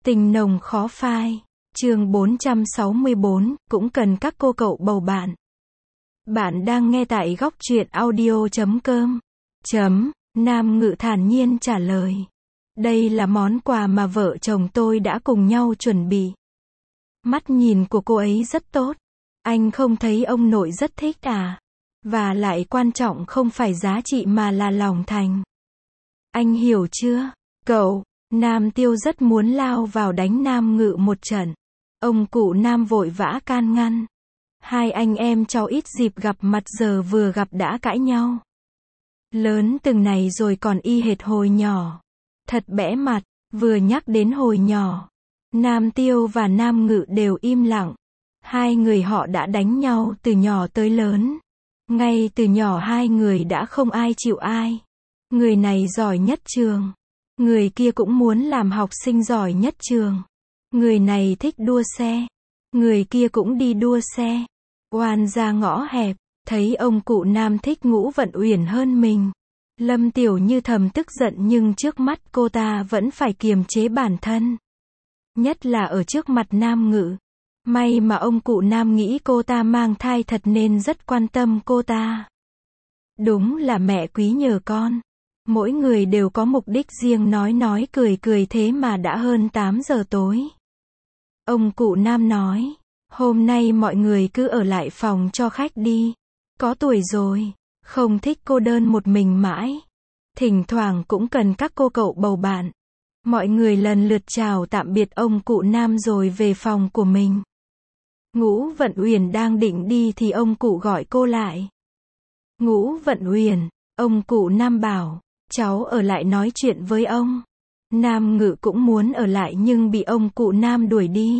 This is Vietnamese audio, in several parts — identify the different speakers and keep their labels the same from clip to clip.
Speaker 1: Tình nồng khó phai. Chương 464, cũng cần các cô cậu bầu bạn. Bạn đang nghe tại góc truyện audio.com. Nam Ngự thản nhiên trả lời. Đây là món quà mà vợ chồng tôi đã cùng nhau chuẩn bị. Mắt nhìn của cô ấy rất tốt. Anh không thấy ông nội rất thích à? Và lại quan trọng không phải giá trị mà là lòng thành. Anh hiểu chưa? Cậu, Nam Tiêu rất muốn lao vào đánh Nam Ngự một trận. Ông cụ Nam vội vã can ngăn. Hai anh em cháu ít dịp gặp mặt, giờ vừa gặp đã cãi nhau. Lớn từng này rồi còn y hệt hồi nhỏ. Thật bẽ mặt, vừa nhắc đến hồi nhỏ. Nam Tiêu và Nam Ngự đều im lặng. Hai người họ đã đánh nhau từ nhỏ tới lớn. Ngay từ nhỏ hai người đã không ai chịu ai. Người này giỏi nhất trường. Người kia cũng muốn làm học sinh giỏi nhất trường. Người này thích đua xe. Người kia cũng đi đua xe. Oan ra ngõ hẹp, thấy ông cụ Nam thích Ngũ Vận Uyển hơn mình. Lâm Tiểu Như thầm tức giận, nhưng trước mắt cô ta vẫn phải kiềm chế bản thân. Nhất là ở trước mặt Nam Ngự. May mà ông cụ Nam nghĩ cô ta mang thai thật nên rất quan tâm cô ta. Đúng là mẹ quý nhờ con. Mỗi người đều có mục đích riêng, nói cười cười thế mà đã hơn 8 giờ tối. Ông cụ Nam nói, hôm nay mọi người cứ ở lại phòng cho khách đi. Có tuổi rồi, không thích cô đơn một mình mãi. Thỉnh thoảng cũng cần các cô cậu bầu bạn. Mọi người lần lượt chào tạm biệt ông cụ Nam rồi về phòng của mình. Ngũ Vận Uyển đang định đi thì ông cụ gọi cô lại. Ngũ Vận Uyển, ông cụ Nam bảo, cháu ở lại nói chuyện với ông. Nam Ngự cũng muốn ở lại nhưng bị ông cụ Nam đuổi đi.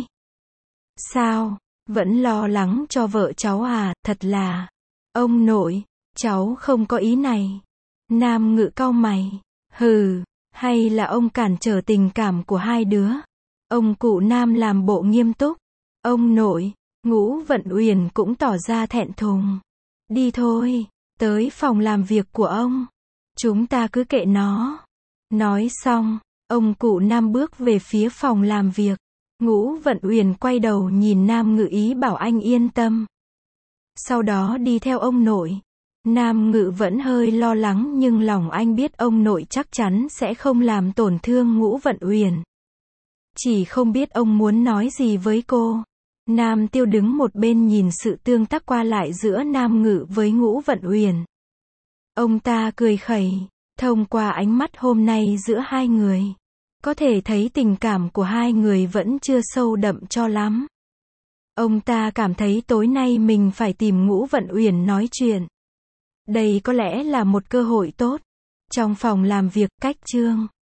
Speaker 1: Sao, vẫn lo lắng cho vợ cháu à? Thật là, ông nội, cháu không có ý này. Nam Ngự cau mày. Hừ, hay là ông cản trở tình cảm của hai đứa? Ông cụ Nam làm bộ nghiêm túc. Ông nội. Ngũ Vận Uyển cũng tỏ ra thẹn thùng. Đi thôi, tới phòng làm việc của ông. Chúng ta cứ kệ nó. Nói xong, ông cụ Nam bước về phía phòng làm việc. Ngũ Vận Uyển quay đầu nhìn Nam Ngự ý bảo anh yên tâm. Sau đó đi theo ông nội. Nam Ngự vẫn hơi lo lắng nhưng lòng anh biết ông nội chắc chắn sẽ không làm tổn thương Ngũ Vận Uyển. Chỉ không biết ông muốn nói gì với cô. Nam Tiêu đứng một bên nhìn sự tương tác qua lại giữa Nam Ngự với Ngũ Vận Uyển. Ông ta cười khẩy, thông qua ánh mắt hôm nay giữa hai người, có thể thấy tình cảm của hai người vẫn chưa sâu đậm cho lắm. Ông ta cảm thấy tối nay mình phải tìm Ngũ Vận Uyển nói chuyện. Đây có lẽ là một cơ hội tốt. Trong phòng làm việc, cách Trương